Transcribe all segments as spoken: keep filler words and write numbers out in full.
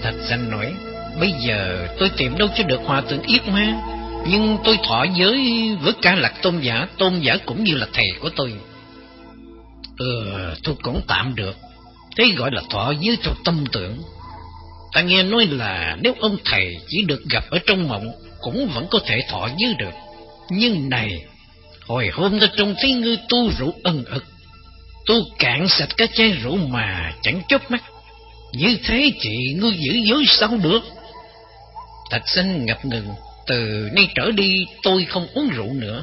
Thạch Sanh nói, bây giờ tôi tìm đâu cho được hòa thượng Yết Ma, nhưng tôi thọ giới với Ca Lạc tôn giả, tôn giả cũng như là thầy của tôi. Ừ, tôi cũng tạm được. Thế gọi là thọ giới theo tâm tưởng. Ta nghe nói là nếu ông thầy chỉ được gặp ở trong mộng, cũng vẫn có thể thọ giới được. Nhưng này, hồi hôm ta trông thấy ngươi tu rượu ân ực, tu cạn sạch cái chai rượu mà chẳng chớp mắt. Như thế thì ngươi giữ giới sao được? Thạch Sanh ngập ngừng, từ nay trở đi tôi không uống rượu nữa.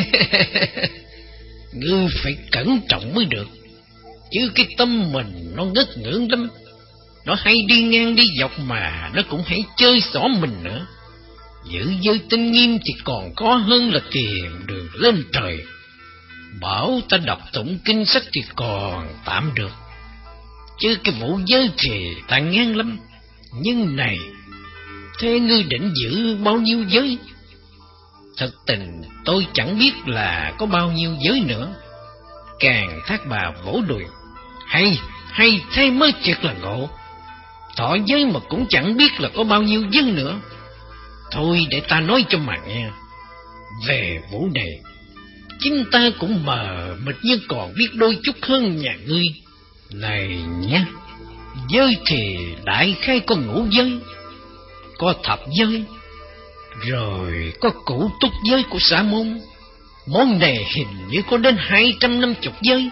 Ngươi phải cẩn trọng mới được, chứ cái tâm mình nó ngất ngưỡng lắm. Nó hay đi ngang đi dọc mà nó cũng hay chơi xỏ mình nữa. Giữ giới tinh nghiêm thì còn có hơn là tìm đường lên trời. Bảo ta đọc tụng kinh sách thì còn tạm được, chứ cái vụ giới thì ta ngán lắm. Nhưng này, thế ngươi định giữ bao nhiêu giới? Thật tình tôi chẳng biết là có bao nhiêu giới nữa. Càng Thác Bà vỗ đùi, hay, hay thế mới thiệt là ngộ. Thọ giới mà cũng chẳng biết là có bao nhiêu giới nữa. Thôi để ta nói cho mà nghe. Về vụ này, chính ta cũng mờ mịt nhưng còn biết đôi chút hơn nhà ngươi. Này nhé, giới thì đại khái có ngũ giới, có thập giới, rồi có cửu túc giới của Sa môn. Món này hình như có đến hai trăm năm chục giới.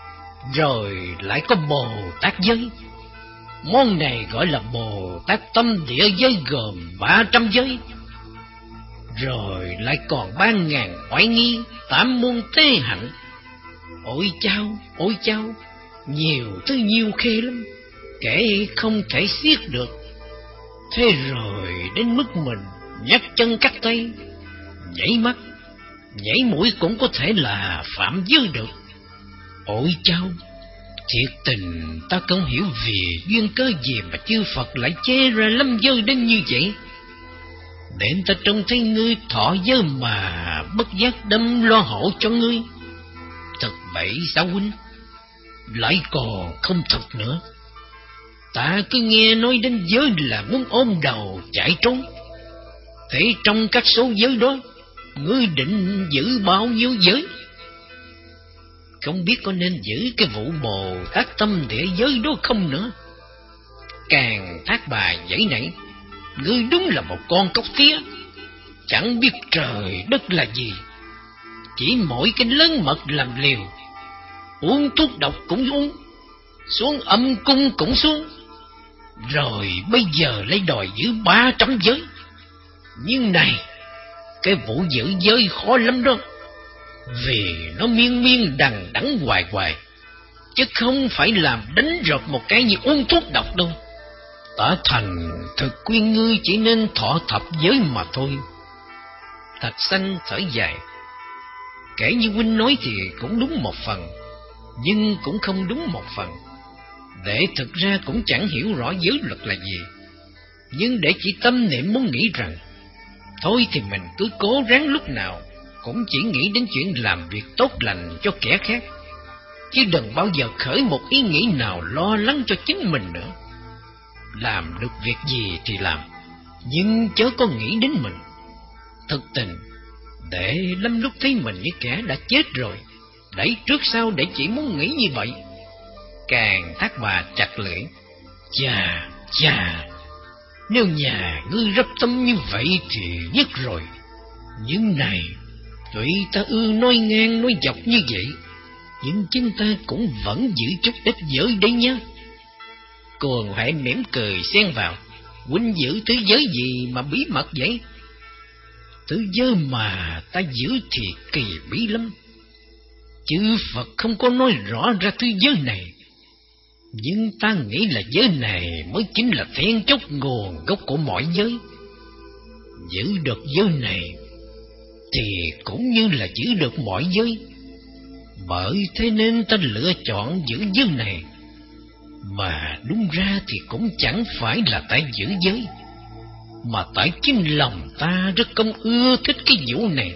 Rồi lại có Bồ Tát giới. Món này gọi là Bồ Tát Tâm Địa giới, gồm ba trăm giới. Rồi lại còn ba ngàn oai nghi, tám môn tế hạnh. Ôi chao, ôi chao, nhiều thứ nhiều khê lắm, kể không thể xiết được. Thế rồi đến mức mình nhắc chân cắt tay, nhảy mắt, nhảy mũi cũng có thể là phạm giới được. Ôi chao, thiệt tình ta không hiểu vì duyên cớ gì mà chư Phật lại chê ra lâm giới đến như vậy. Để ta trông thấy ngươi thọ giới mà bất giác đâm lo hộ cho ngươi. Thật bậy sao huynh? Lại còn không thật nữa. Ta cứ nghe nói đến giới là muốn ôm đầu chạy trốn. Thế trong các số giới đó, ngươi định giữ bao nhiêu giới? Không biết có nên giữ cái vụ Bồ Tát Tâm Địa giới đó không nữa. Càng Thác Bà dãy nảy, ngươi đúng là một con cóc tía, chẳng biết trời đất là gì. Chỉ mỗi cái lớn mật làm liều, uống thuốc độc cũng uống, xuống âm cung cũng xuống, rồi bây giờ lấy đòi giữ ba trăm giới. Nhưng này, cái vụ giữ giới khó lắm đó, vì nó miên miên đằng đẵng hoài hoài, chứ không phải làm đánh rợp một cái như uống thuốc độc đâu. Tả thành thực khuyên ngươi chỉ nên thọ thập giới mà thôi. Thạch Sanh thở dài, kể như huynh nói thì cũng đúng một phần, nhưng cũng không đúng một phần. Để thực ra cũng chẳng hiểu rõ giới luật là gì, nhưng để chỉ tâm niệm muốn nghĩ rằng thôi thì mình cứ cố ráng lúc nào cũng chỉ nghĩ đến chuyện làm việc tốt lành cho kẻ khác, chứ đừng bao giờ khởi một ý nghĩ nào lo lắng cho chính mình nữa. Làm được việc gì thì làm, nhưng chớ có nghĩ đến mình. Thực tình, để lắm lúc thấy mình như kẻ đã chết rồi, đẩy trước sau để chỉ muốn nghĩ như vậy. Càng Thác Bà chặt lưỡi, chà, chà, nếu nhà ngươi rắp tâm như vậy thì nhất rồi. Nhưng này, tuy ta ưa nói ngang nói dọc như vậy, nhưng chúng ta cũng vẫn giữ chút ít giới đấy nhé. Cuồng Huệ mỉm cười xen vào, huynh giữ thứ giới gì mà bí mật vậy? Thứ giới mà ta giữ thì kỳ bí lắm. Chư Phật không có nói rõ ra thứ giới này, nhưng ta nghĩ là giới này mới chính là then chốt nguồn gốc của mọi giới. Giữ được giới này thì cũng như là giữ được mọi giới. Bởi thế nên ta lựa chọn giữ giới này. Mà đúng ra thì cũng chẳng phải là tại giữ giới, mà tại chính lòng ta rất không ưa thích cái vụ này.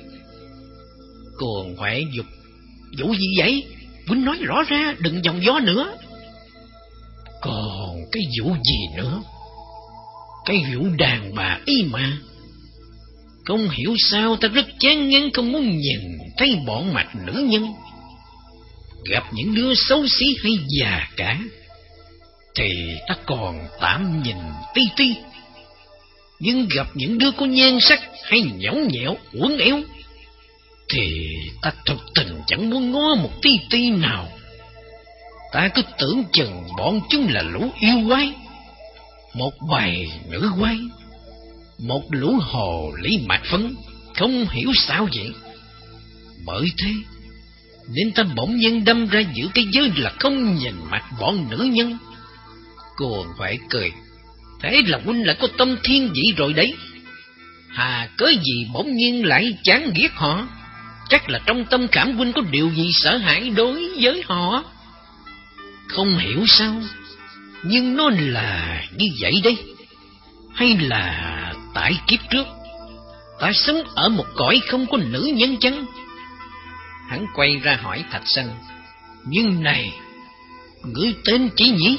Cuồng Huệ dục, vụ gì vậy? Huynh nói rõ ra, đừng vòng gió nữa. Còn cái vụ gì nữa? cái vụ đàn bà ấy mà. Không hiểu sao ta rất chán ngán, không muốn nhìn thấy bọn mặt nữ nhân. Gặp những đứa xấu xí hay già cả thì ta còn tạm nhìn tí tí, nhưng gặp những đứa có nhan sắc hay nhõng nhẽo uốn éo thì ta thực tình chẳng muốn ngó một tí tí nào. Ta cứ tưởng chừng bọn chúng là lũ yêu quái, một bầy nữ quái, một lũ hồ ly mạc phấn, không hiểu sao vậy. Bởi thế nên ta bỗng nhiên đâm ra giữa cái giới là không nhìn mặt bọn nữ nhân. Cuồng Huệ cười: thế là huynh lại có tâm thiên vị rồi đấy. Hà cớ gì bỗng nhiên lại chán ghét họ? Chắc là trong tâm khảm huynh có điều gì sợ hãi đối với họ. Không hiểu sao, nhưng nó là như vậy đấy. Hay là tại kiếp trước ta sống ở một cõi không có nữ nhân chăng? Hắn quay ra hỏi Thạch Sanh: nhưng này, ngươi tên chi nhỉ?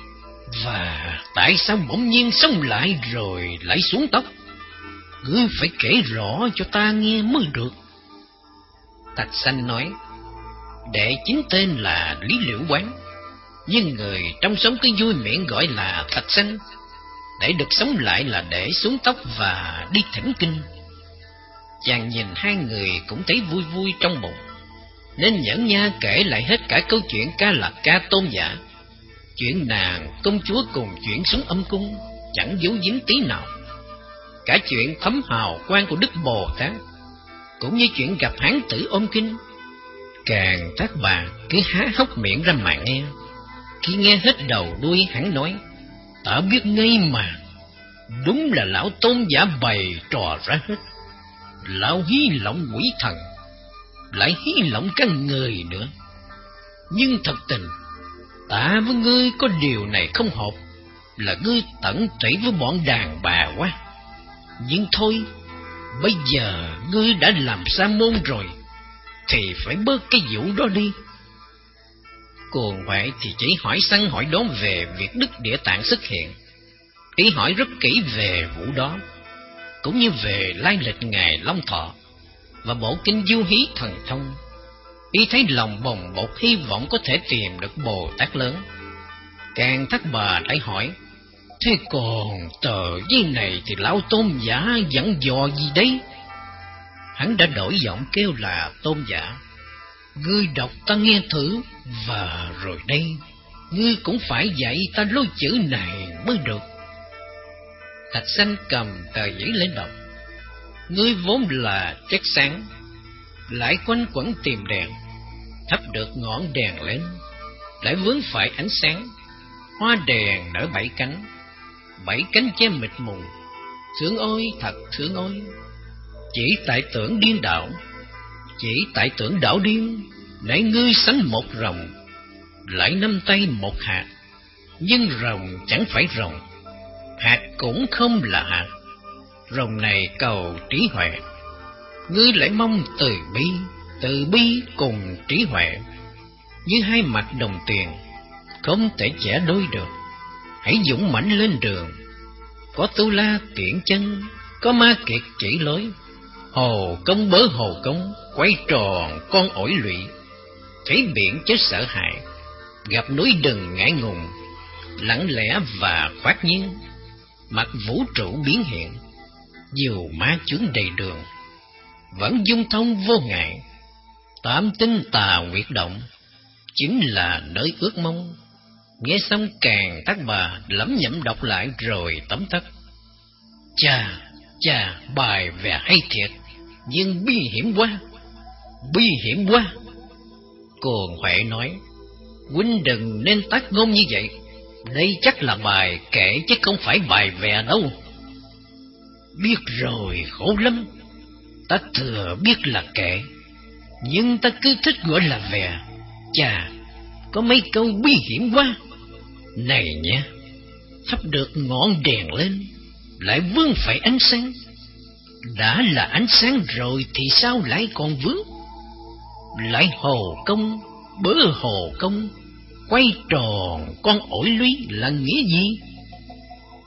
Và tại sao bỗng nhiên sống lại rồi lại xuống tóc? Ngươi phải kể rõ cho ta nghe mới được. Thạch Sanh nói: đệ chính tên là Lý Liễu Quán, nhưng người trong xóm cứ vui miệng gọi là Thạch Sanh. Để được sống lại là để xuống tóc và đi thỉnh kinh. Chàng nhìn hai người cũng thấy vui vui trong bụng, nên nhẫn nha kể lại hết cả câu chuyện ca Lạc Ca Tôn Giả, chuyện nàng công chúa cùng chuyện xuống âm cung, chẳng giấu giếm tí nào. Cả chuyện thấm hào quang của Đức Bồ Tát, cũng như chuyện gặp hán tử ôm kinh. Càng Thác Bà cứ há hốc miệng ra mà nghe. Khi nghe hết đầu đuôi, hắn nói: ta biết ngay mà, đúng là lão Tôn Giả bày trò ra hết. Lão hí lộng quỷ thần, lại hí lộng cả người nữa. Nhưng thật tình ta với ngươi có điều này không hợp, là ngươi tận tụy với bọn đàn bà quá. Nhưng thôi, bây giờ ngươi đã làm sa môn rồi thì phải bớt cái vụ đó đi. Cuồng Huệ thì chỉ hỏi săn hỏi đón về việc Đức Địa Tạng xuất hiện. Y hỏi rất kỹ về vụ đó, cũng như về lai lịch ngài Long Thọ và bộ kinh Du Hí Thần Thông. Y thấy lòng bồng bột hy vọng có thể tìm được Bồ Tát lớn. Càng Thác Bà lại hỏi: thế còn tờ giấy này thì lão Tôn Giả dặn dò gì đấy? Hắn đã đổi giọng kêu là: Tôn Giả, ngươi đọc ta nghe thử, và rồi đây ngươi cũng phải dạy ta lối chữ này mới được. Thạch Sanh cầm tờ giấy lên đọc: ngươi vốn là chất sáng, lại quanh quẩn tìm đèn, thắp được ngọn đèn lên, lại vướng phải ánh sáng. Hoa đèn nở bảy cánh, bảy cánh che mịt mù. Thương ôi, thật thương ôi, chỉ tại tưởng điên đảo, chỉ tại tưởng đảo điên, nãy ngươi sánh một rồng, lại năm tay một hạt. Nhưng rồng chẳng phải rồng, hạt cũng không là hạt. Rồng này cầu trí huệ, ngươi lại mong từ bi, từ bi cùng trí huệ như hai mặt đồng tiền, không thể chẻ đôi được. Hãy dũng mãnh lên đường, có Tu La tiễn chân, có Ma Kiệt chỉ lối. Hồ công bớ hồ công, quay tròn con ổi lụy. Thấy biển chớ sợ hãi, gặp núi đừng ngại ngùng. Lặng lẽ và khoát nhiên, mặt vũ trụ biến hiện. Dù ma chướng đầy đường, vẫn dung thông vô ngại. Tám tinh tà nguyệt động, chính là nơi ước mong. Nghe xong Càng Thác Bà lẩm nhẩm đọc lại rồi tấm tắc. Chà, chà, bài vẽ hay thiệt, nhưng bi hiểm quá, bi hiểm quá. Cuồng Huệ nói: huynh đừng nên tác ngôn như vậy, đây chắc là bài kể chứ không phải bài vẽ đâu. Biết rồi, khổ lắm, ta thừa biết là kể, nhưng ta cứ thích gọi là vẽ. Chà, có mấy câu bi hiểm quá. Này nhé, thắp được ngọn đèn lên, lại vướng phải ánh sáng. Đã là ánh sáng rồi thì sao lại còn vướng? Lại hồ công, bớ hồ công, quay tròn con ổi lúy là nghĩa gì?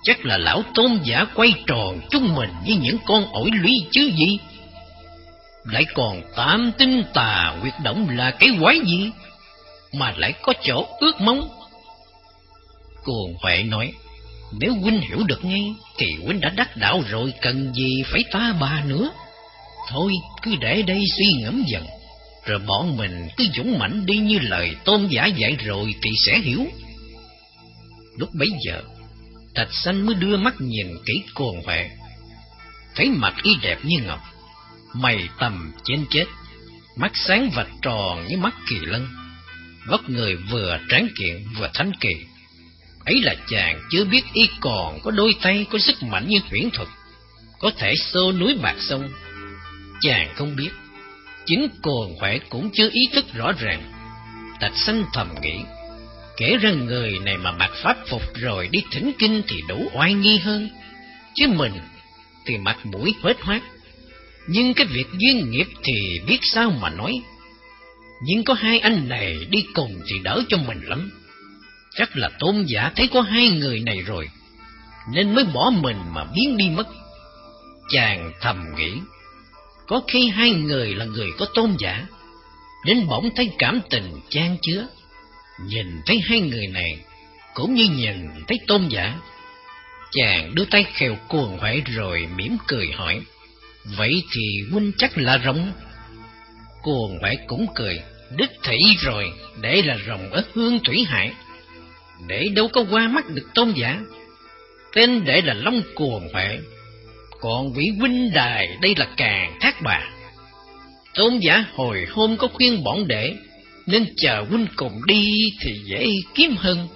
Chắc là lão tôn giả quay tròn chúng mình như những con ổi lũy chứ gì. Lại còn tam tinh tà huyệt động là cái quái gì mà lại có chỗ ướt móng. Cuồng Huệ nói, nếu huynh hiểu được ngay thì huynh đã đắc đạo rồi, cần gì phải ta bà nữa. Thôi cứ để đây suy ngẫm dần, rồi bọn mình cứ dũng mãnh đi như lời tôn giả dạy rồi thì sẽ hiểu. Lúc bấy giờ Thạch Sanh mới đưa mắt nhìn kỹ Cuồng Huệ, thấy mặt y đẹp như ngọc, mày tầm trên chết, mắt sáng vạch tròn như mắt kỳ lân, vóc người vừa tráng kiện vừa thánh kỳ. Ấy là chàng chưa biết y còn có đôi tay có sức mạnh như huyễn thuật, có thể xô núi bạc sông. Chàng không biết, chính Cuồng Huệ cũng chưa ý thức rõ ràng. Thạch Sanh thầm nghĩ, kể ra người này mà mặc pháp phục rồi đi thỉnh kinh thì đủ oai nghi hơn, chứ mình thì mặt mũi huếch hoác. Nhưng cái việc duyên nghiệp thì biết sao mà nói. Nhưng có hai anh này đi cùng thì đỡ cho mình lắm. Chắc là tôn giả thấy có hai người này rồi, nên mới bỏ mình mà biến đi mất. Chàng thầm nghĩ, có khi hai người là người có tôn giả, đến bỗng thấy cảm tình chan chứa, nhìn thấy hai người này cũng như nhìn thấy tôn giả. Chàng đưa tay khều Cuồng Huệ rồi mỉm cười hỏi, vậy thì huynh chắc là rồng? Cuồng Huệ cũng cười, đích thị rồi, để là rồng ở Hương Thủy Hải, để đâu có qua mắt được tôn giả. Tên để là Long Cuồng Huệ, còn vị huynh đài đây là Càn Thác Bà. Tôn giả hồi hôm có khuyên bọn đệ, nên chờ huynh cùng đi thì dễ kiếm hơn.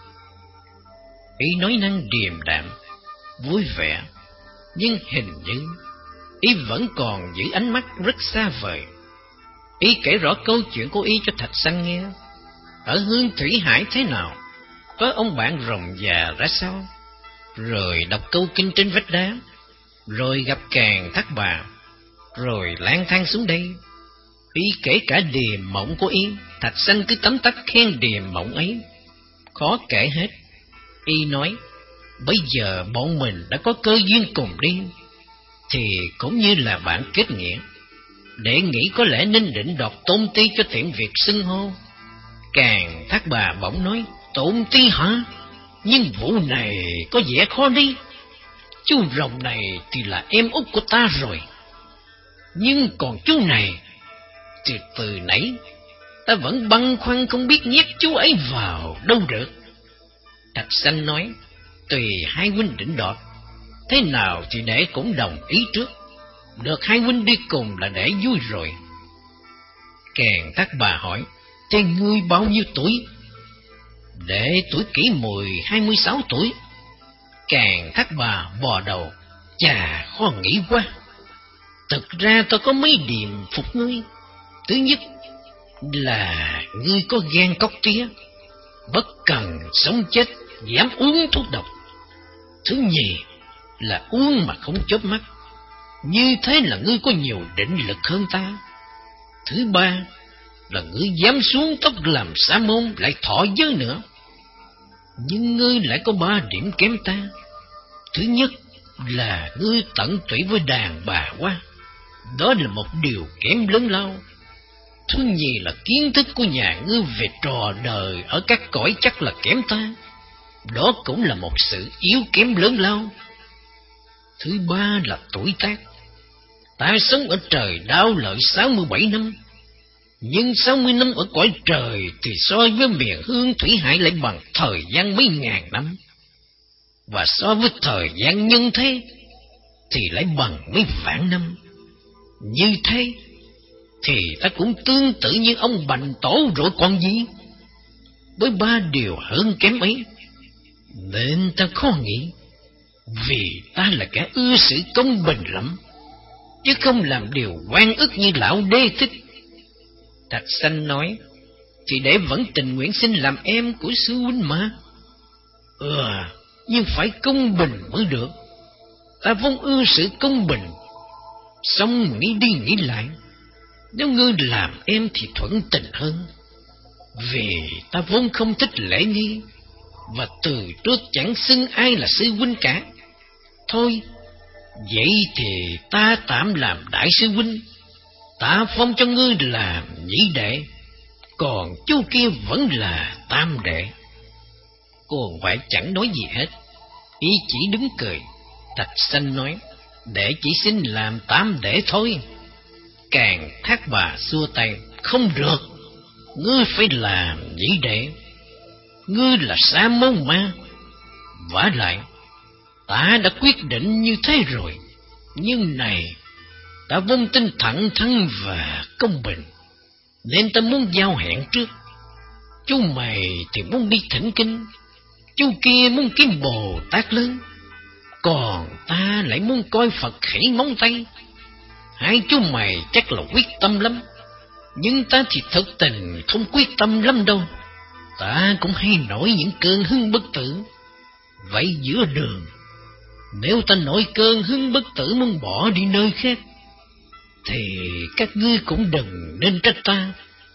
Y nói năng điềm đạm, vui vẻ, nhưng hình như y vẫn còn giữ ánh mắt rất xa vời. Y kể rõ câu chuyện của y cho Thạch Sanh nghe. Ở Hương Thủy Hải thế nào, có ông bạn rồng già ra sao, rồi đọc câu kinh trên vách đá, rồi gặp Càn Thác Bà, rồi lang thang xuống đây. Y kể cả điềm mộng của y. Thạch Sanh cứ tấm tắc khen điềm mộng ấy, khó kể hết. Y nói, bây giờ bọn mình đã có cơ duyên cùng đi, thì cũng như là bạn kết nghĩa. Để nghĩ có lẽ nên định đoạt tôn ti cho tiện việc xưng hô. Càn Thác Bà bỗng nói, tôn ti hả? Nhưng vụ này có vẻ khó đi. Chú rồng này thì là em út của ta rồi, nhưng còn chú này thì từ nãy ta vẫn băn khoăn không biết nhét chú ấy vào đâu được. Thạch Sanh nói, tùy hai huynh định đoạt, thế nào thì đệ cũng đồng ý trước. Được hai huynh đi cùng là để vui rồi. Càn Thác Bà hỏi, thế ngươi bao nhiêu tuổi? Đệ tuổi kỷ mùi hai mươi sáu tuổi. Càn Thác Bà bò đầu, chà, khó nghĩ quá. Thực ra tôi có mấy điểm phục ngươi. Thứ nhất là ngươi có gan cóc tía, bất cần sống chết, dám uống thuốc độc. Thứ nhì là uống mà không chớp mắt, như thế là ngươi có nhiều định lực hơn ta. Thứ ba là ngươi dám xuống tóc làm sa môn, lại thọ giới nữa. Nhưng ngươi lại có ba điểm kém ta. Thứ nhất là ngươi tận tụy với đàn bà quá, đó là một điều kém lớn lao. Thứ nhì là kiến thức của nhà ngươi về trò đời ở các cõi chắc là kém ta, đó cũng là một sự yếu kém lớn lao. Thứ ba là tuổi tác. Ta sống ở trời đao lợi sáu mươi bảy năm, nhưng sáu mươi năm ở cõi trời thì so với miền Hương Thủy Hải lại bằng thời gian mấy ngàn năm, và so với thời gian nhân thế thì lại bằng mấy vạn năm. Như thế thì ta cũng tương tự như ông Bành Tổ rồi còn gì. Với ba điều hơn kém ấy nên ta khó nghĩ, vì ta là kẻ ưa sự công bình lắm, chứ không làm điều oan ức như lão đê thích. Thạch Sanh nói, thì để vẫn tình nguyện xin làm em của sư huynh mà. Ừ, nhưng phải công bình mới được. Ta vốn ưa sự công bình. Xong nghĩ đi nghĩ lại, nếu ngươi làm em thì thuận tình hơn, vì ta vốn không thích lễ nghi. và từ trước chẳng xưng ai là sư huynh cả. Thôi, vậy thì ta tạm làm đại sư huynh, ta phong cho ngươi làm nhị đệ, còn chú kia vẫn là tam đệ. Cô Hoại chẳng nói gì hết, ý chỉ đứng cười. Thạch Sanh nói, đệ chỉ xin làm tam đệ thôi. Càng Thác Bà xua tay, không được, ngươi phải làm nhị đệ, ngươi là Sa Môn Ma. Vả lại, ta đã quyết định như thế rồi, nhưng này, ta vốn tin thẳng thắn và công bình, nên ta muốn giao hẹn trước. Chú mày thì muốn đi thỉnh kinh, chú kia muốn kiếm Bồ Tát lớn, còn ta lại muốn coi Phật khỉ móng tay. Hai chú mày chắc là quyết tâm lắm, nhưng ta thì thực tình không quyết tâm lắm đâu. Ta cũng hay nổi những cơn hưng bất tử. Vậy giữa đường, nếu ta nổi cơn hưng bất tử muốn bỏ đi nơi khác, thì các ngươi cũng đừng nên trách ta,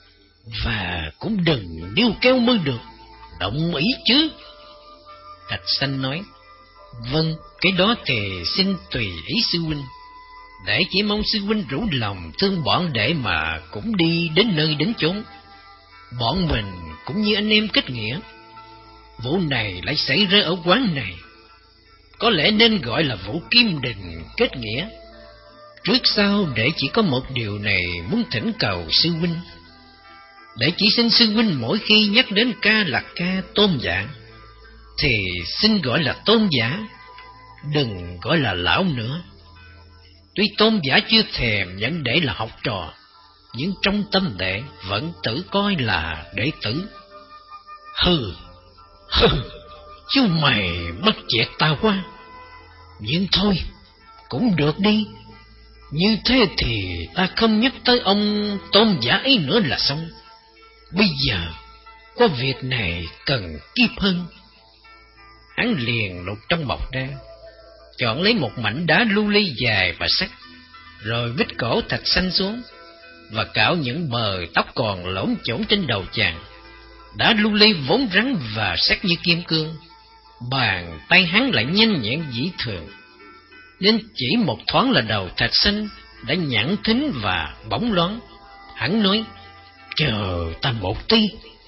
và cũng đừng níu kéo mới được, đồng ý chứ? Thạch Sanh nói, vâng, cái đó thì xin tùy ý sư huynh. Để chỉ mong sư huynh rủ lòng thương bọn đệ mà cũng đi đến nơi đến chốn. Bọn mình cũng như anh em kết nghĩa, vụ này lại xảy ra ở quán này, có lẽ nên gọi là vụ Kim Đình kết nghĩa. Trước sau để chỉ có một điều này muốn thỉnh cầu sư huynh. Để chỉ xin sư huynh mỗi khi nhắc đến ca Lạc Ca Tôn Giả thì xin gọi là Tôn Giả, đừng gọi là lão nữa. Tuy Tôn Giả chưa thèm nhận đệ là học trò, nhưng trong tâm đệ vẫn tự coi là đệ tử. Hừ, hừ, chú mày bắt chẹt ta quá. Nhưng thôi, cũng được đi. Như thế thì ta không nhắc tới ông Tôn Giả ấy nữa là xong. Bây giờ, có việc này cần kíp hơn. Hắn liền lục trong bọc ra, chọn lấy một mảnh đá lưu ly dài và sắc, rồi vít cổ Thạch Sanh xuống và cạo những bờ tóc còn lổn chổn trên đầu chàng. Đá lưu ly vốn rắn và sắc như kim cương, bàn tay hắn lại nhanh nhẹn dĩ thường, nên chỉ một thoáng là đầu Thạch Sanh đã nhẵn thính và bóng loáng. Hắn nói, chờ ta một tí.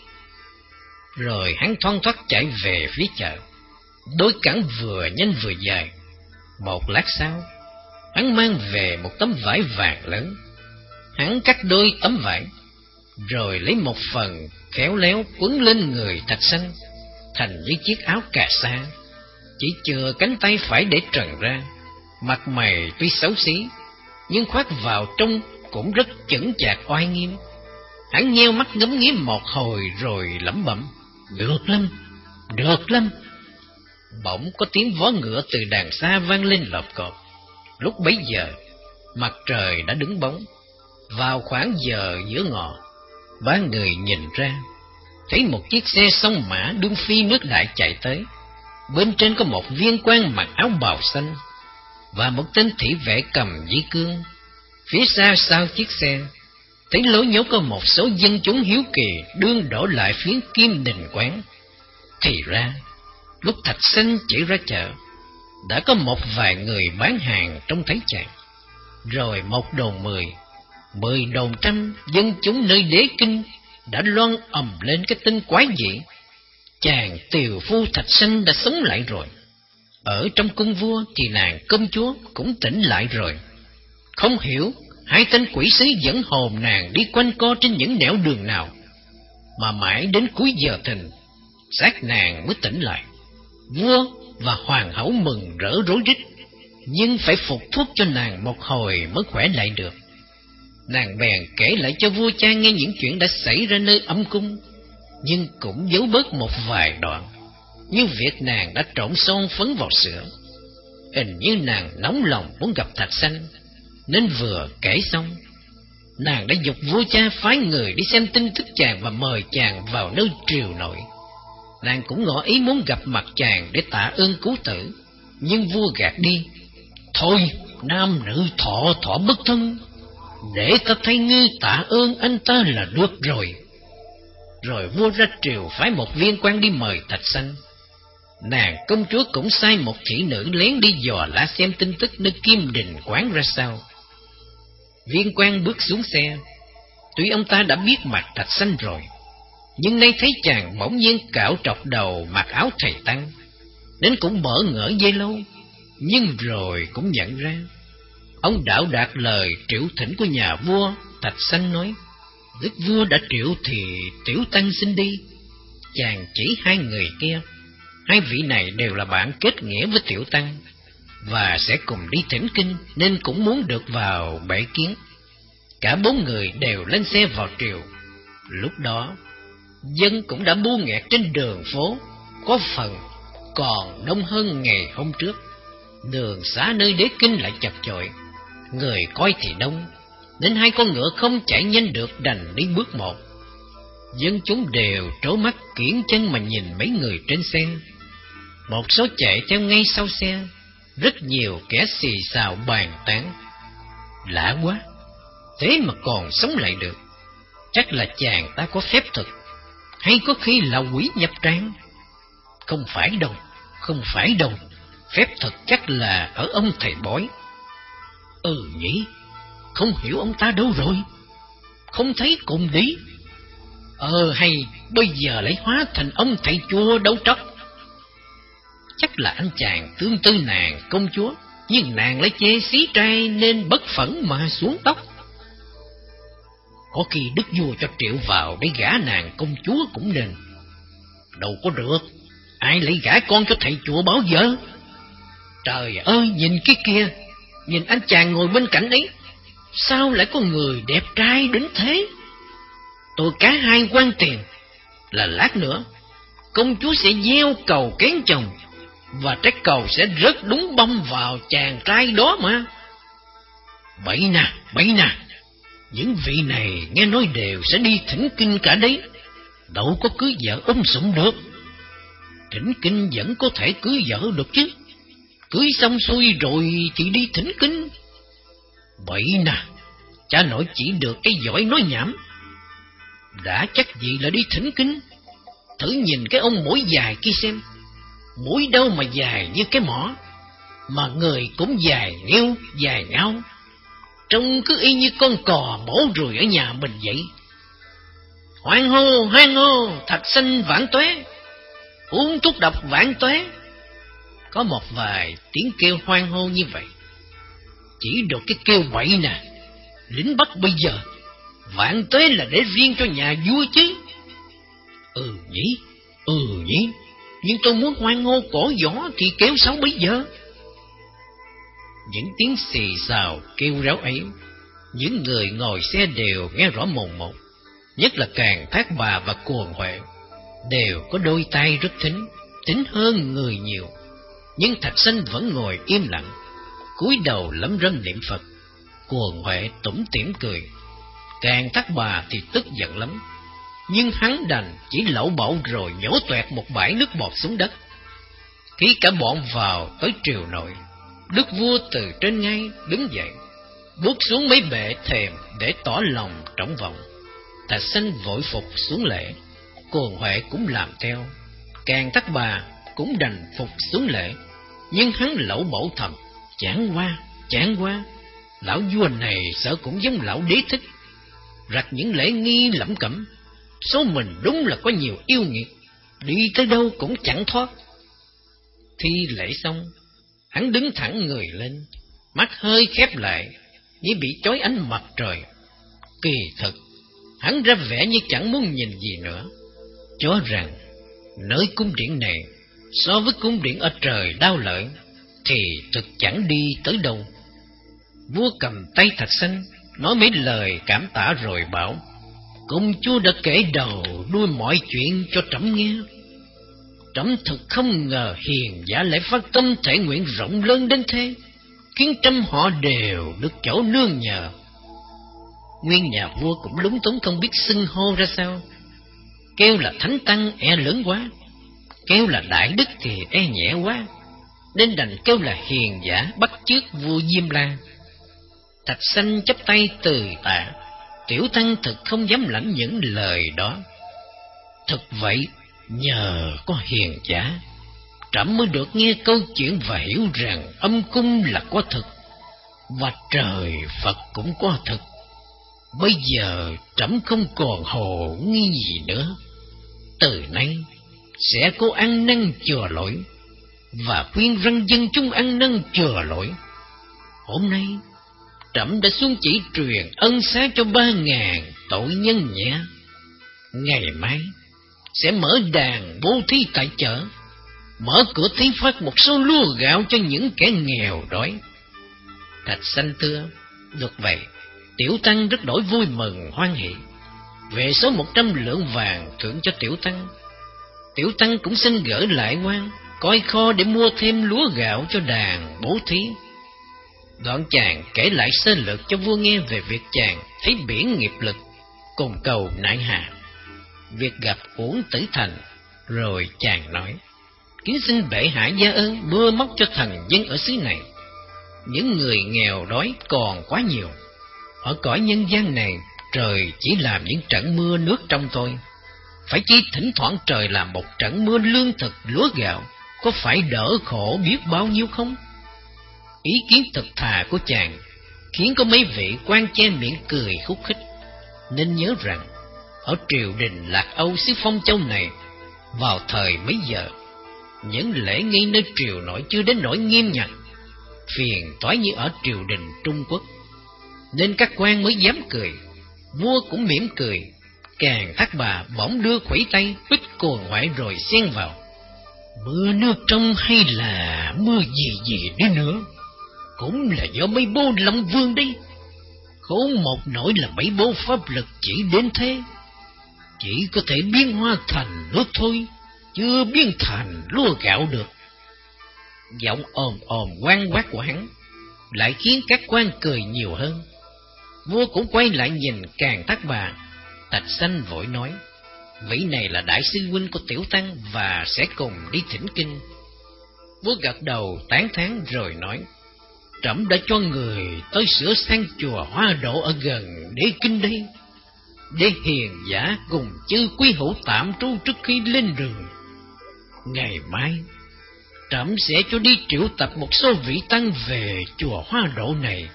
Rồi hắn thoăn thoắt chạy về phía chợ. Đôi cẳng vừa nhanh vừa dài. Một lát sau, hắn mang về một tấm vải vàng lớn. Hắn cắt đôi tấm vải, rồi lấy một phần khéo léo quấn lên người Thạch Sanh thành như chiếc áo cà sa, chỉ chừa cánh tay phải để trần ra. Mặt mày tuy xấu xí, nhưng khoác vào trong cũng rất chững chạc oai nghiêm. Hắn nheo mắt ngắm nghía một hồi rồi lẩm bẩm, được lắm, được lắm. Bỗng có tiếng vó ngựa từ đằng xa vang lên lộp cộp. Lúc bấy giờ, mặt trời đã đứng bóng. Vào khoảng giờ giữa ngọ, ba người nhìn ra, thấy một chiếc xe sông mã đương phi nước đại chạy tới. Bên trên có một viên quan mặc áo bào xanh và một tên thị vệ cầm dĩ cương. Phía xa sau chiếc xe, thấy lối nhốt có một số dân chúng hiếu kỳ đương đổ lại phía Kim Đình quán. Thì ra, lúc Thạch Sanh chỉ ra chợ, đã có một vài người bán hàng trông thấy chàng. Rồi một đồn mười, mười đồn trăm, dân chúng nơi đế kinh đã loan ầm lên cái tin quái dị: chàng tiều phu Thạch Sanh đã sống lại rồi. Ở trong cung vua thì nàng công chúa cũng tỉnh lại rồi. Không hiểu hai tên quỷ sứ dẫn hồn nàng đi quanh co trên những nẻo đường nào, mà mãi đến cuối giờ thìn, xác nàng mới tỉnh lại. Vua và hoàng hậu mừng rỡ rối rít, nhưng phải phục thuốc cho nàng một hồi mới khỏe lại được. Nàng bèn kể lại cho vua cha nghe những chuyện đã xảy ra nơi âm cung, nhưng cũng giấu bớt một vài đoạn, như việc nàng đã trộn son phấn vào sữa. Hình như nàng nóng lòng muốn gặp Thạch Sanh, nên vừa kể xong, nàng đã giục vua cha phái người đi xem tin tức chàng và mời chàng vào nơi triều nội. Nàng cũng ngỏ ý muốn gặp mặt chàng để tạ ơn cứu tử, nhưng vua gạt đi. Thôi, nam nữ thọ thọ bất thân, để ta thay ngươi tạ ơn anh ta là được rồi. Rồi vua ra triều phái một viên quan đi mời Thạch Sanh. Nàng công chúa cũng sai một thị nữ lén đi dò la xem tin tức nơi Kim Đình quán ra sao. Viên quan bước xuống xe. Tuy ông ta đã biết mặt Thạch Sanh rồi, nhưng nay thấy chàng bỗng nhiên cạo trọc đầu, mặc áo thầy tăng, đến cũng bỡ ngỡ dây lâu. Nhưng rồi cũng nhận ra ông đạo đạt lời triệu thỉnh của nhà vua. Thạch Sanh nói: Đức vua đã triệu thì tiểu tăng xin đi. Chàng chỉ hai người kia. Hai vị này đều là bạn kết nghĩa với tiểu tăng và sẽ cùng đi thỉnh kinh, nên cũng muốn được vào bể kiến. Cả bốn người đều lên xe vào triều. Lúc đó dân cũng đã bu nghẹt trên đường phố, có phần còn đông hơn ngày hôm trước. Đường xá nơi đế kinh lại chật chội, người coi thì đông, nên hai con ngựa không chạy nhanh được, đành đi bước một. Dân chúng đều trố mắt kiễng chân mà nhìn mấy người trên xe. Một số chạy theo ngay sau xe, rất nhiều kẻ xì xào bàn tán. Lạ quá, thế mà còn sống lại được. Chắc là chàng ta có phép thực, hay có khi là quỷ nhập tràng. Không phải đâu, không phải đâu, phép thực chắc là ở ông thầy bói. Ừ nhỉ, không hiểu ông ta đâu rồi, không thấy cùng đi. Ờ hay bây giờ lại hóa thành ông thầy chùa đâu tróc. Chắc là anh chàng tương tư nàng công chúa, nhưng nàng lại chê xí trai nên bất phẫn mà xuống tóc. Có khi đức vua cho triệu vào để gả nàng công chúa cũng nên. Đâu có được, ai lấy gả con cho thầy chùa bao giờ. Trời ơi, nhìn cái kia, nhìn anh chàng ngồi bên cạnh ấy, sao lại có người đẹp trai đến thế? Tôi cả hai quan tiền là lát nữa công chúa sẽ gieo cầu kén chồng, và trái cầu sẽ rớt đúng bông vào chàng trai đó mà. Bậy nè, bậy nè, những vị này nghe nói đều sẽ đi thỉnh kinh cả đấy, đâu có cưới vợ ôm sụm được. Thỉnh kinh vẫn có thể cưới vợ được chứ, cưới xong xuôi rồi chỉ đi thỉnh kinh. Bậy nè, cha nội chỉ được cái giỏi nói nhảm. Đã chắc gì là đi thỉnh kinh. Thử nhìn cái ông mũi dài kia xem, mũi đâu mà dài như cái mỏ, mà người cũng dài nghêu dài ngao, trông cứ y như con cò mổ ruồi ở nhà mình vậy. Hoan hô, hoan hô, Thạch Sanh vãn tuế, uống thuốc độc vãn tuế. Có một vài tiếng kêu hoan hô như vậy. Chỉ được cái kêu bậy nè, lính Bắc bây giờ vãn tuế là để riêng cho nhà vua chứ. Ừ nhỉ, ừ nhỉ, nhưng tôi muốn hoan hô cổ võ thì kêu sao bây giờ? Những tiếng xì xào kêu réo ấy, những người ngồi xe đều nghe rõ mồn một. Nhất là Càng Thác Bà và Cuồng Huệ đều có đôi tai rất thính, thính hơn người nhiều. Nhưng Thạch Sanh vẫn ngồi im lặng, cúi đầu lẩm râm niệm Phật. Cuồng Huệ tủm tỉm cười, Càng Thác Bà thì tức giận lắm, nhưng hắn đành chỉ lẩu bẩu rồi nhổ toẹt một bãi nước bọt xuống đất. Khi cả bọn vào tới triều nội, đức vua từ trên ngai đứng dậy, bước xuống mấy bệ thềm để tỏ lòng trọng vọng. Thạch Sanh vội phục xuống lễ, Cuồng Huệ cũng làm theo, Càng Thác Bà cũng đành phục xuống lễ. Nhưng hắn lẩu bẩu thầm: chán quá, chán quá, lão vua này sợ cũng giống lão đế thích, rặt những lễ nghi lẩm cẩm. Số mình đúng là có nhiều yêu nghiệt, đi tới đâu cũng chẳng thoát. Thi lễ xong, hắn đứng thẳng người lên, mắt hơi khép lại như bị chói ánh mặt trời. Kỳ thực, hắn ra vẻ như chẳng muốn nhìn gì nữa, cho rằng nơi cung điện này so với cung điện ở trời Đao Lợi thì thực chẳng đi tới đâu. Vua cầm tay Thạch Sanh nói mấy lời cảm tạ rồi bảo: công chúa đã kể đầu đuôi mọi chuyện cho trẫm nghe. Trẫm thực không ngờ hiền giả lại phát tâm thể nguyện rộng lớn đến thế, khiến trăm họ đều được chỗ nương nhờ. Nguyên nhà vua cũng lúng túng không biết xưng hô ra sao. Kêu là thánh tăng e lớn quá, kêu là đại đức thì e nhẹ quá, nên đành kêu là hiền giả bắt chước vua Diêm La. Thạch Sanh chắp tay từ tạ, tiểu tăng thực không dám lãnh những lời đó. Thực vậy, nhờ có hiền giả, trẫm mới được nghe câu chuyện và hiểu rằng âm cung là có thực, và trời Phật cũng có thực. Bây giờ trẫm không còn hồ nghi gì nữa. Từ nay sẽ cố ăn năn chừa lỗi, và khuyên răng dân chúng ăn năn chừa lỗi. Hôm nay trẫm đã xuống chỉ truyền ân xá cho ba ngàn tội nhân nhẹ. Ngày mai sẽ mở đàn bố thí tại chợ, mở cửa thí phát một số lúa gạo cho những kẻ nghèo đói. Thạch Sanh thưa: được vậy, tiểu tăng rất đổi vui mừng hoan hỷ. Về số một trăm lượng vàng thưởng cho tiểu tăng. Tiểu tăng cũng xin gửi lại quan coi kho để mua thêm lúa gạo cho đàn bố thí. Đoạn chàng kể lại sơ lược cho vua nghe về việc chàng thấy biển nghiệp lực, cùng cầu nại hà, việc gặp Uổng Tử Thành. Rồi chàng nói: kính xin bệ hạ gia ơn mưa móc cho thần dân ở xứ này. Những người nghèo đói còn quá nhiều. Ở cõi nhân gian này, trời chỉ làm những trận mưa nước trong thôi. Phải chi thỉnh thoảng trời làm một trận mưa lương thực lúa gạo, có phải đỡ khổ biết bao nhiêu không? Ý kiến thật thà của chàng khiến có mấy vị quan che miệng cười khúc khích. Nên nhớ rằng ở triều đình Lạc Âu xứ Phong Châu này, vào thời mấy giờ, những lễ nghi nơi triều nội chưa đến nỗi nghiêm ngặt, phiền toái như ở triều đình Trung Quốc, nên các quan mới dám cười. Vua cũng mỉm cười. Càng Thác Bà bỗng đưa khuỷu tay bích cuồng ngoại rồi xen vào: mưa nước trong hay là mưa gì gì đi nữa, cũng là do mấy bố Long Vương đi. Khốn một nỗi là mấy bố pháp lực chỉ đến thế, chỉ có thể biến hoa thành nước thôi, chưa biến thành lúa gạo được. Giọng ồm ồm oan quát của hắn lại khiến các quan cười nhiều hơn. Vua cũng quay lại nhìn Càng Thác Bà. Thạch Sanh vội nói: vị này là đại sư huynh của tiểu tăng và sẽ cùng đi thỉnh kinh. Vua gật đầu tán thán rồi nói: trẫm đã cho người tới sửa sang chùa Hoa Độ ở gần đế kinh đây, để hiền giả cùng chư quý hữu tạm trú trước khi lên đường. Ngày mai trẫm sẽ cho đi triệu tập một số vị tăng về chùa Hoa Độ này.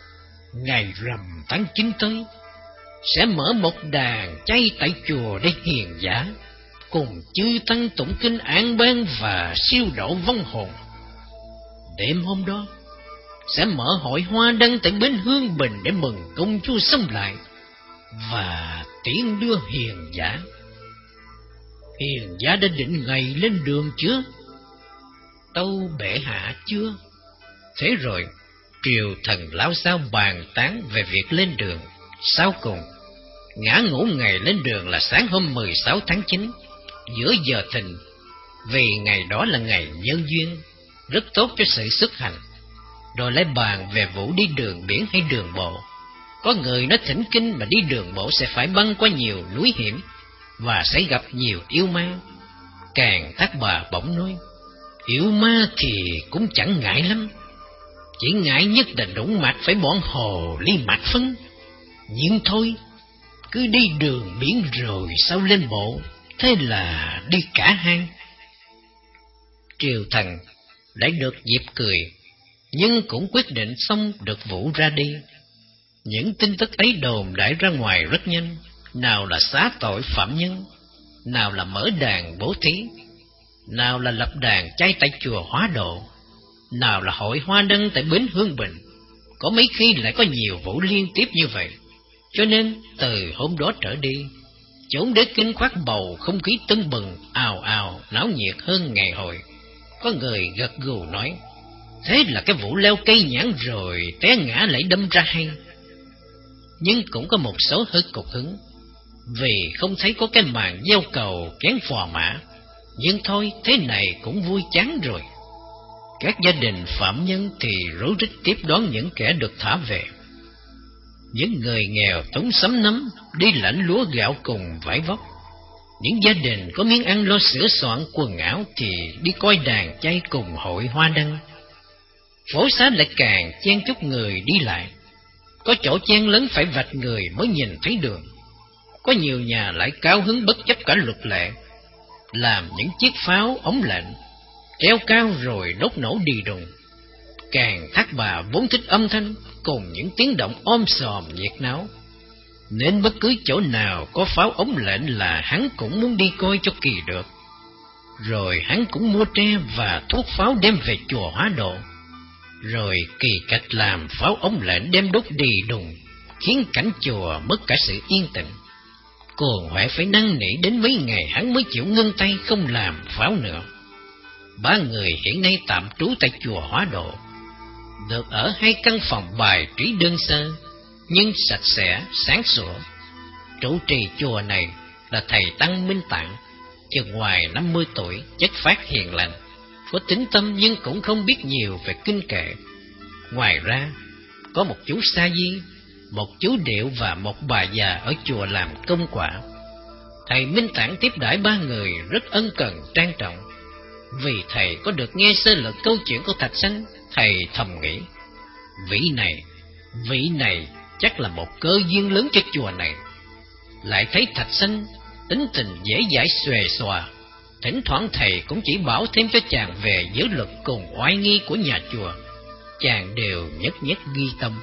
Ngày rằm tháng chín tới sẽ mở một đàn chay tại chùa để hiền giả cùng chư tăng tụng kinh an ban và siêu độ vong hồn. Đêm hôm đó sẽ mở hội hoa đăng tại bến Hương Bình để mừng công chúa sống lại và tiễn đưa hiền giả. Hiền giả đã định ngày lên đường chưa? Tâu bệ hạ chưa. Thế rồi triều thần lão sao bàn tán về việc lên đường. Sau cùng ngã ngũ ngày lên đường là sáng hôm mười sáu tháng chín, giữa giờ thìn, vì ngày đó là ngày nhân duyên, rất tốt cho sự xuất hành. Rồi lại bàn về vụ đi đường biển hay đường bộ. Có người nói thỉnh kinh mà đi đường bộ sẽ phải băng qua nhiều núi hiểm và sẽ gặp nhiều yêu ma. Càng Thác Bà bỗng nói: yêu ma thì cũng chẳng ngại lắm, chỉ ngại nhất là đụng mặt phải bọn hồ ly mạc phấn. Nhưng thôi, cứ đi đường biển rồi sao lên bộ, thế là đi cả hai. Triều thần lại được dịp cười, nhưng cũng quyết định xong được vụ ra đi. Những tin tức ấy đồn đại ra ngoài rất nhanh, nào là xá tội phạm nhân, nào là mở đàn bố thí, nào là lập đàn chay tại chùa Hóa Độ, nào là hội hoa đăng tại bến Hương Bình. Có mấy khi lại có nhiều vụ liên tiếp như vậy. Cho nên từ hôm đó trở đi, chốn đế kinh khoác bầu không khí tưng bừng, ào ào, náo nhiệt hơn ngày hội. Có người gật gù nói: thế là cái vụ leo cây nhãn rồi té ngã lại đâm ra hay. Nhưng cũng có một số hơi cục hứng, vì không thấy có cái màn gieo cầu kén phò mã. Nhưng thôi, thế này cũng vui chán rồi. Các gia đình phạm nhân thì rối rít tiếp đón những kẻ được thả về. Những người nghèo túng sắm nắm đi lãnh lúa gạo cùng vải vóc. Những gia đình có miếng ăn lo sửa soạn quần áo thì đi coi đàn chay cùng hội hoa đăng. Phố xá lại càng chen chúc người đi lại. Có chỗ chen lấn phải vạch người mới nhìn thấy đường. Có nhiều nhà lại cao hứng bất chấp cả luật lệ, làm những chiếc pháo ống lệnh, treo cao rồi đốt nổ đi đùng. Càng Thác Bà vốn thích âm thanh cùng những tiếng động om sòm nhiệt náo, nên bất cứ chỗ nào có pháo ống lệnh là hắn cũng muốn đi coi cho kỳ được. Rồi hắn cũng mua tre và thuốc pháo đem về chùa Hóa Độ. Rồi kỳ kịch làm pháo ống lệnh đem đốt đi đùng, khiến cảnh chùa mất cả sự yên tĩnh. Cuồng Huệ phải năn nỉ đến mấy ngày hắn mới chịu ngưng tay không làm pháo nữa. Ba người hiện nay tạm trú tại chùa Hóa Độ, được ở hai căn phòng bài trí đơn sơ nhưng sạch sẽ sáng sủa. Trụ trì chùa này là thầy Tăng Minh Tạng, chừng ngoài năm mươi tuổi, chất phác hiền lành, có tín tâm nhưng cũng không biết nhiều về kinh kệ. Ngoài ra có một chú Sa Di, một chú Điệu và một bà già ở chùa làm công quả. Thầy Minh Tạng tiếp đãi ba người rất ân cần trang trọng. Vì thầy có được nghe sơ lược câu chuyện của Thạch Sanh, thầy thầm nghĩ, vị này, vị này chắc là một cơ duyên lớn cho chùa này. Lại thấy Thạch Sanh tính tình dễ dãi xuề xòa, thỉnh thoảng thầy cũng chỉ bảo thêm cho chàng về giới luật cùng oai nghi của nhà chùa, chàng đều nhất nhất ghi tâm.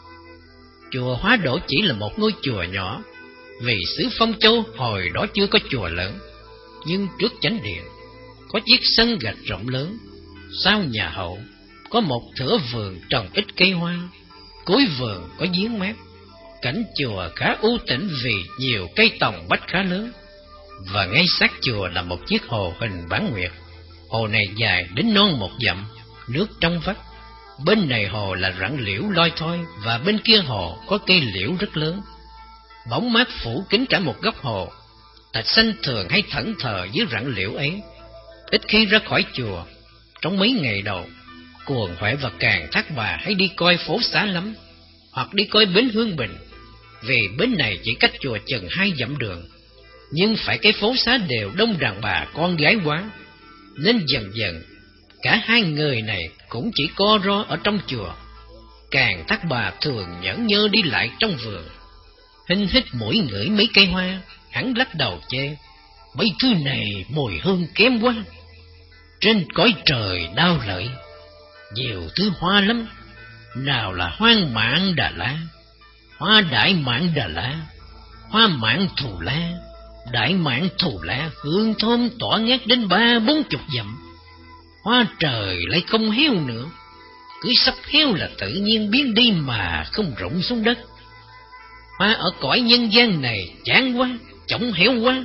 Chùa Hóa Độ chỉ là một ngôi chùa nhỏ, vì xứ Phong Châu hồi đó chưa có chùa lớn, nhưng trước chánh điện có chiếc sân gạch rộng lớn, sau nhà hậu có một thửa vườn trồng ít cây hoa, cuối vườn có giếng mát. Cảnh chùa khá u tĩnh vì nhiều cây tòng bách khá lớn, và ngay sát chùa là một chiếc hồ hình bán nguyệt. Hồ này dài đến non một dặm, nước trong vắt. Bên này hồ là rặng liễu loi thoi, và bên kia hồ có cây liễu rất lớn. Bóng mát phủ kín cả một góc hồ. Thạch Sanh thường hay thẫn thờ dưới rặng liễu ấy, ít khi ra khỏi chùa. Trong mấy ngày đầu, Cuồng Huệ và Càng Thác Bà hay đi coi phố xá lắm, hoặc đi coi bến Hương Bình, vì bến này chỉ cách chùa chừng hai dặm đường. Nhưng phải cái phố xá đều đông đàn bà con gái quá, nên dần dần cả hai người này cũng chỉ co ro ở trong chùa. Càng Thác Bà thường nhẫn nhơ đi lại trong vườn, hinh hít mũi ngửi mấy cây hoa, hắn lắc đầu chê, mấy thứ này mùi hương kém quá. Trên cõi trời đao lợi, nhiều thứ hoa lắm, nào là hoang mạn Đà La, hoa đại mạn Đà La, hoa mạn Thù La, đại mạn Thù La, hương thơm tỏa ngát đến ba bốn chục dặm. Hoa trời lại không héo nữa, cứ sắp héo là tự nhiên biến đi mà không rụng xuống đất. Hoa ở cõi nhân gian này chán quá, chổng héo quá.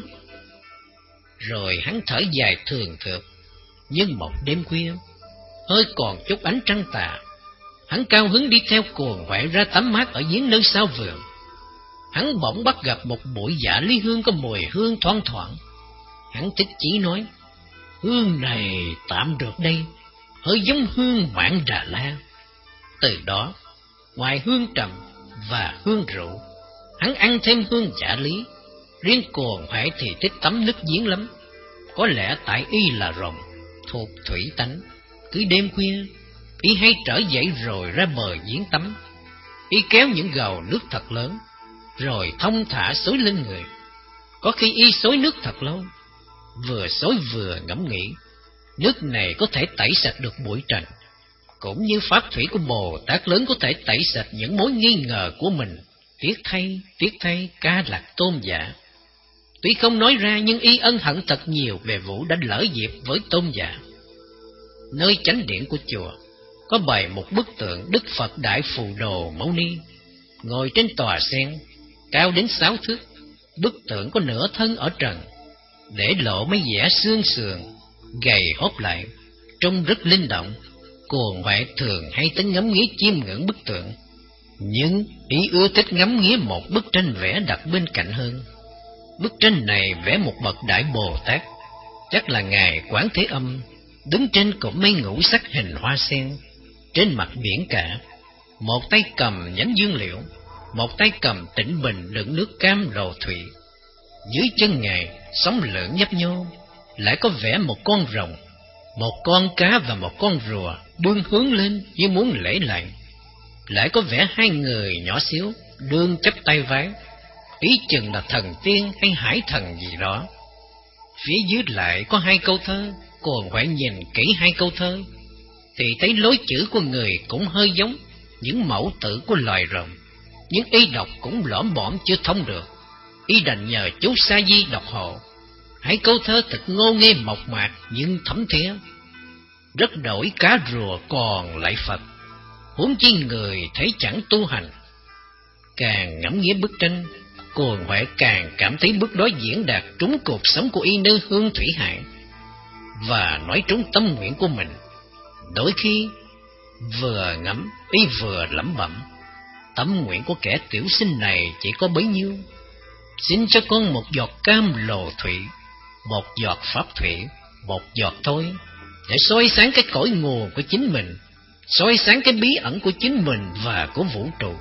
Rồi hắn thở dài thường thượt. Nhưng một đêm khuya, hơi còn chút ánh trăng tà, hắn cao hứng đi theo Cuồng Huệ ra tắm mát ở giếng nơi sau vườn. Hắn bỗng bắt gặp một bụi dạ lý hương có mùi hương thoang thoảng. Hắn thích chí nói, hương này tạm được đây, hơi giống hương mạn Đà La. Từ đó, ngoài hương trầm và hương rượu, hắn ăn thêm hương dạ lý. Riêng Cuồng Huệ thì thích tắm nước giếng lắm, có lẽ tại y là rồng thuộc thủy tánh. Cứ đêm khuya, y hay trở dậy rồi ra bờ giếng tắm. Y kéo những gầu nước thật lớn, rồi thông thả xối lên người. Có khi y xối nước thật lâu, vừa xối vừa ngẫm nghĩ, nước này có thể tẩy sạch được bụi trần, cũng như pháp thủy của Bồ Tát lớn có thể tẩy sạch những mối nghi ngờ của mình. Tiếc thay, tiếc thay, Ca Lạc Tôn giả. Tuy không nói ra nhưng y ân hận thật nhiều về vụ đã lỡ dịp với Tôn giả. Nơi chánh điện của chùa có bày một bức tượng Đức Phật Đại Phù Đồ Mâu Ni, ngồi trên tòa sen, cao đến sáu thước. Bức tượng có nửa thân ở trần, để lộ mấy vẻ xương sườn, gầy hóp lại, trông rất linh động. Cuồng Huệ thường hay tính ngắm nghía chiêm ngưỡng bức tượng, nhưng ý ưa thích ngắm nghía một bức tranh vẽ đặt bên cạnh hơn. Bức tranh này vẽ một bậc Đại Bồ Tát, chắc là Ngài Quán Thế Âm, đứng trên cột mây ngũ sắc hình hoa sen, trên mặt biển cả. Một tay cầm nhánh dương liễu, một tay cầm tĩnh bình đựng nước cam lồ thủy. Dưới chân Ngài sóng lượn nhấp nhô, lại có vẽ một con rồng, một con cá và một con rùa đương hướng lên như muốn lễ lại. Lại có vẽ hai người nhỏ xíu đương chắp tay vái, ý chừng là thần tiên hay hải thần gì đó. Phía dưới lại có hai câu thơ Cuồng Huệ nhìn kỹ hai câu thơ thì thấy lối chữ của người cũng hơi giống những mẫu tử của loài rồng, nhưng y đọc cũng lõm bõm chưa thông được. Y đành nhờ chú Sa Di đọc hộ. Hai câu thơ thật ngô nghê mộc mạc nhưng thấm thía, rất đổi cá rùa còn lại Phật, huống chi người thấy chẳng tu hành. Càng ngẫm nghĩa bức tranh, Cuồng Huệ càng cảm thấy bức đó diễn đạt trúng cuộc sống của y nơi hương thủy hải, và nói trúng tâm nguyện của mình. Đôi khi vừa ngẫm y vừa lẩm bẩm, tâm nguyện của kẻ tiểu sinh này chỉ có bấy nhiêu: xin cho con một giọt cam lồ thủy, một giọt pháp thủy, một giọt thôi, để soi sáng cái cõi nguồn của chính mình, soi sáng cái bí ẩn của chính mình và của vũ trụ.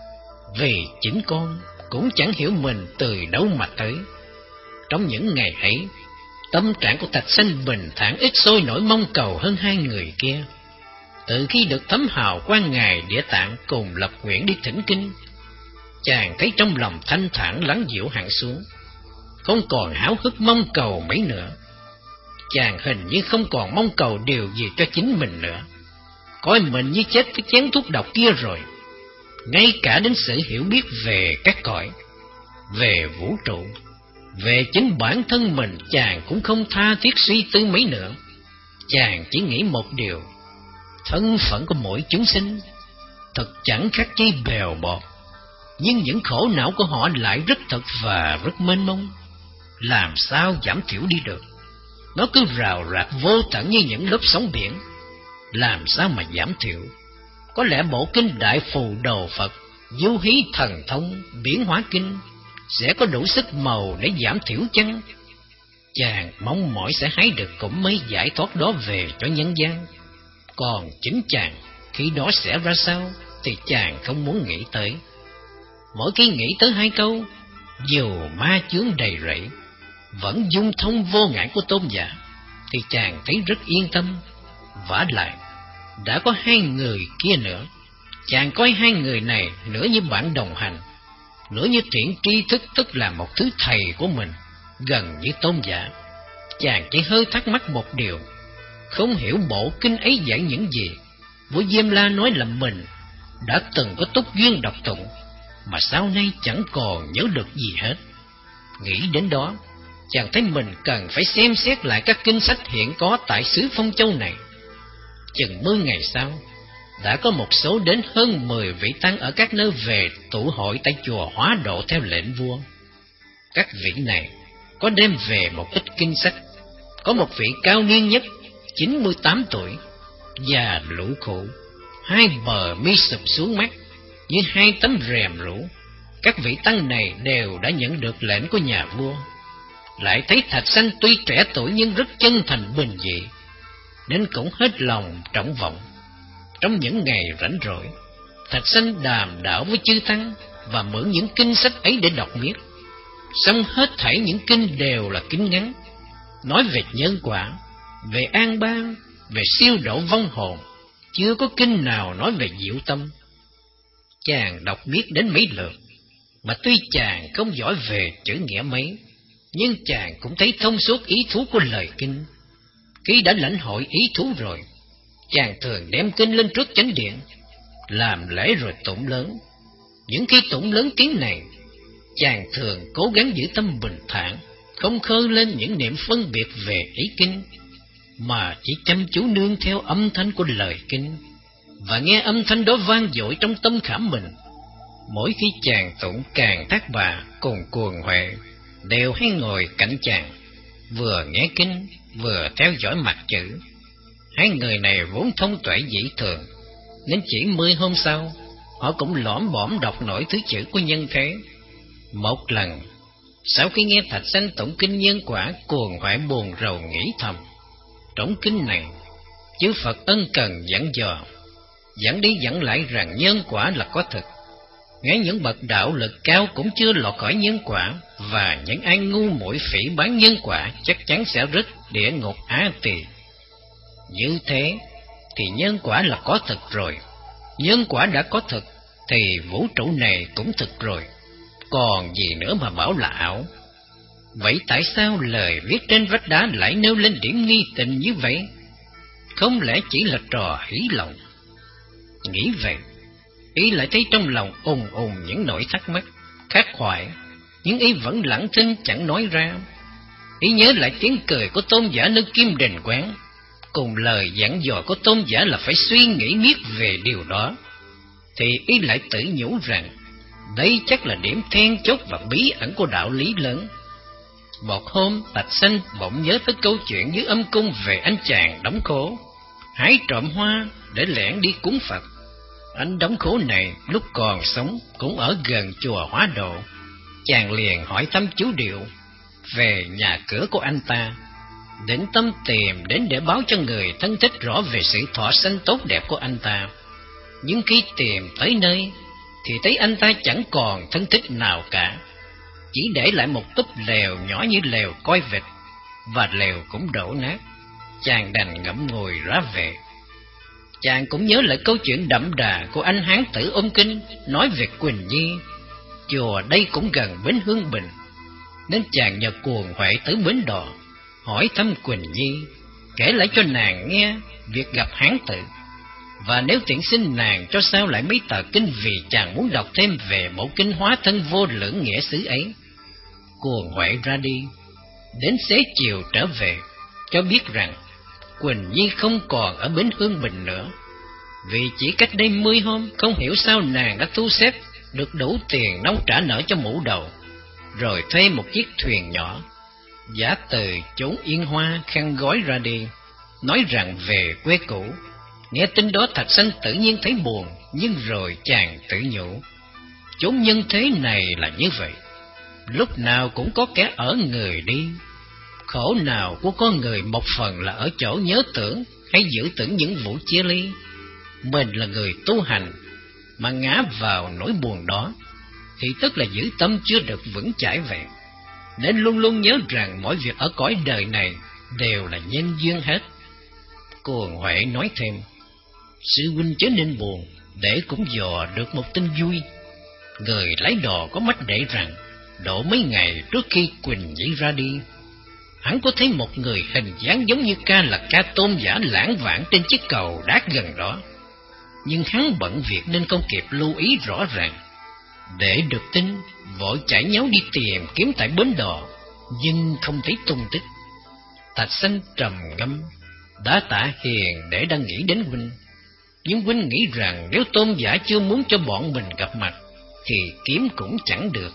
Vì chính con cũng chẳng hiểu mình từ đâu mà tới. Trong những ngày ấy, tâm trạng của Thạch Sanh bình thản, ít sôi nổi mong cầu hơn hai người kia. Từ khi được thấm hào quang ngài Địa Tạng cùng lập nguyện đi thỉnh kinh, chàng thấy trong lòng thanh thản lắng dịu hẳn xuống, không còn háo hức mong cầu mấy nữa. Chàng hình như không còn mong cầu điều gì cho chính mình nữa, coi mình như chết với chén thuốc độc kia rồi. Ngay cả đến sự hiểu biết về các cõi, về vũ trụ, về chính bản thân mình, chàng cũng không tha thiết suy tư mấy nữa. Chàng chỉ nghĩ một điều: thân phận của mỗi chúng sinh thật chẳng khác chi bèo bọt, nhưng những khổ não của họ lại rất thật và rất mênh mông. Làm sao giảm thiểu đi được? Nó cứ rào rạc vô tận như những lớp sóng biển. Làm sao mà giảm thiểu? Có lẽ bộ kinh Đại Phù Đồ Phật Du Hí Thần Thông Biến Hóa Kinh sẽ có đủ sức màu để giảm thiểu chăng? Chàng mong mỏi sẽ hái được cũng mấy giải thoát đó về cho nhân gian. Còn chính chàng khi đó sẽ ra sao thì chàng không muốn nghĩ tới. Mỗi khi nghĩ tới hai câu dù ma chướng đầy rẫy, vẫn dung thông vô ngại của tôn giả, thì chàng thấy rất yên tâm. Vả lại đã có hai người kia nữa. Chàng coi hai người này nửa như bạn đồng hành, nửa như triển tri thức, tức là một thứ thầy của mình, gần như tôn giả. Chàng chỉ hơi thắc mắc một điều: không hiểu bộ kinh ấy dạy những gì. Vua Diêm La nói là mình đã từng có túc duyên đọc tụng, mà sau nay chẳng còn nhớ được gì hết. Nghĩ đến đó, chàng thấy mình cần phải xem xét lại các kinh sách hiện có tại xứ Phong Châu này. Chừng mươi ngày sau, đã có một số đến hơn mười vị tăng ở các nơi về tụ hội tại chùa Hóa Độ theo lệnh vua. Các vị này có đem về một ít kinh sách. Có một vị cao niên nhất, chín mươi tám tuổi, già lũ khụ, hai bờ mi sụp xuống mắt như hai tấm rèm rũ. Các vị tăng này đều đã nhận được lệnh của nhà vua. Lại thấy Thạch Sanh tuy trẻ tuổi nhưng rất chân thành bình dị, nên cũng hết lòng trọng vọng. Trong những ngày rảnh rỗi, Thạch Sanh đàm đạo với chư tăng và mượn những kinh sách ấy để đọc miết. Xong hết thảy những kinh đều là kinh ngắn, nói về nhân quả, về an bang, về siêu độ vong hồn, chưa có kinh nào nói về diệu tâm. Chàng đọc miết đến mấy lượt, mà tuy chàng không giỏi về chữ nghĩa mấy, nhưng chàng cũng thấy thông suốt ý thú của lời kinh. Khi đã lãnh hội ý thú rồi, chàng thường đem kinh lên trước chánh điện, làm lễ rồi tụng lớn. Những khi tụng lớn tiếng này, chàng thường cố gắng giữ tâm bình thản, không khơi lên những niệm phân biệt về ý kinh, mà chỉ chăm chú nương theo âm thanh của lời kinh, và nghe âm thanh đó vang dội trong tâm khảm mình. Mỗi khi chàng tụng, càng Thác Bà cùng Cuồng Huệ đều hay ngồi cạnh chàng, vừa nghe kinh vừa theo dõi mặt chữ. Hai người này vốn thông tuệ dĩ thường, nên chỉ mươi hôm sau họ cũng lõm bõm đọc nổi thứ chữ của nhân thế. Một lần, sau khi nghe Thạch Sanh tụng kinh nhân quả, Cuồng Huệ buồn rầu nghĩ thầm: trong kinh này chư Phật ân cần dặn dò, dặn đi dặn lại rằng nhân quả là có thực. Ngay những bậc đạo lực cao cũng chưa lọt khỏi nhân quả, và những ai ngu muội phỉ báng nhân quả chắc chắn sẽ rớt địa ngục Á Tỳ. Như thế thì nhân quả là có thực rồi. Nhân quả đã có thực thì vũ trụ này cũng thực rồi, còn gì nữa mà bảo là ảo. Vậy tại sao lời viết trên vách đá lại nêu lên điểm nghi tình như vậy? Không lẽ chỉ là trò hỉ lòng? Nghĩ vậy, y lại thấy trong lòng ùn ùn những nỗi thắc mắc, khát khoải, nhưng y vẫn lặng thinh chẳng nói ra. Y nhớ lại tiếng cười của tôn giả nơi Kim Đình Quán, cùng lời dặn dò của tôn giả là phải suy nghĩ miết về điều đó, thì y lại tự nhủ rằng đây chắc là điểm then chốt và bí ẩn của đạo lý lớn. Một hôm, Thạch Sanh bỗng nhớ tới câu chuyện dưới âm cung về anh chàng đóng khổ hái trộm hoa để lẻn đi cúng Phật. Anh đóng khổ này lúc còn sống cũng ở gần chùa Hóa Độ. Chàng liền hỏi thăm chú Điệu về nhà cửa của anh ta, định tâm tìm đến để báo cho người thân thích rõ về sự thọ sanh tốt đẹp của anh ta. Nhưng khi tìm tới nơi thì thấy anh ta chẳng còn thân thích nào cả, chỉ để lại một túp lều nhỏ như lều coi vịt, và lều cũng đổ nát. Chàng đành ngậm ngùi ra về. Chàng cũng nhớ lại câu chuyện đậm đà của anh hán tử ôm kinh nói về Quỳnh Nhi. Chùa đây cũng gần bến Hương Bình, nên chàng nhờ Cuồng Huệ tới bến đò hỏi thăm Quỳnh Nhi, kể lại cho nàng nghe việc gặp hán tử, và nếu tiện xin nàng cho sao lại mấy tờ kinh, vì chàng muốn đọc thêm về bộ kinh hóa thân vô lượng nghĩa xứ ấy. Cuồng Huệ ra đi, đến xế chiều trở về cho biết rằng Quỳnh Nhi không còn ở bến Hương Bình nữa, vì chỉ cách đây mươi hôm không hiểu sao nàng đã thu xếp được đủ tiền nông trả nợ cho mũ đầu, rồi thuê một chiếc thuyền nhỏ giả từ chốn Yên Hoa khăn gói ra đi, nói rằng về quê cũ. Nghe tin đó, Thạch Sanh tự nhiên thấy buồn, nhưng rồi chàng tự nhủ, chốn nhân thế này là như vậy, lúc nào cũng có kẻ ở người đi. Khổ nào của con người một phần là ở chỗ nhớ tưởng hay giữ tưởng những vụ chia ly. Mình là người tu hành mà ngã vào nỗi buồn đó, thì tức là giữ tâm chưa được vững chãi vẹn, nên luôn luôn nhớ rằng mọi việc ở cõi đời này đều là nhân duyên hết. Cuồng Huệ nói thêm, sư huynh chớ nên buồn, để cũng dò được một tin vui. Người lái đò có mách để rằng độ mấy ngày trước khi Quỳnh Nhi ra đi, hắn có thấy một người hình dáng giống như ca là ca tôn giả lãng vãng trên chiếc cầu đá gần đó. Nhưng hắn bận việc nên không kịp lưu ý rõ ràng. Để được tin, vội chạy nháo đi tìm kiếm tại bến đò, nhưng không thấy tung tích. Thạch Sanh trầm ngâm, đã tạ hiền để đang nghĩ đến huynh, nhưng huynh nghĩ rằng nếu tôn giả chưa muốn cho bọn mình gặp mặt thì kiếm cũng chẳng được.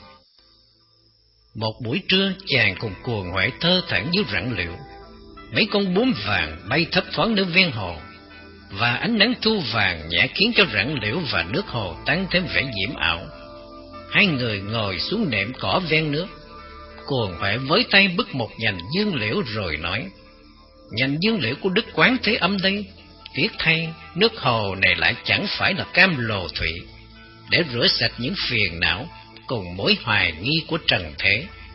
Một buổi trưa, chàng cùng Cuồng Huệ thơ thẩn dưới rặng liệu. Mấy con bướm vàng bay thấp thoáng nơi ven hồ, và ánh nắng thu vàng nhẹ khiến cho rặng liễu và nước hồ tăng thêm vẻ diễm ảo. Hai người ngồi xuống nệm cỏ ven nước. Cuồng Huệ với tay bứt một nhành dương liễu rồi nói, nhành dương liễu của Đức Quán Thế Âm đây, tiếc thay nước hồ này lại chẳng phải là cam lồ thủy để rửa sạch những phiền não cùng mối hoài nghi của trần thế.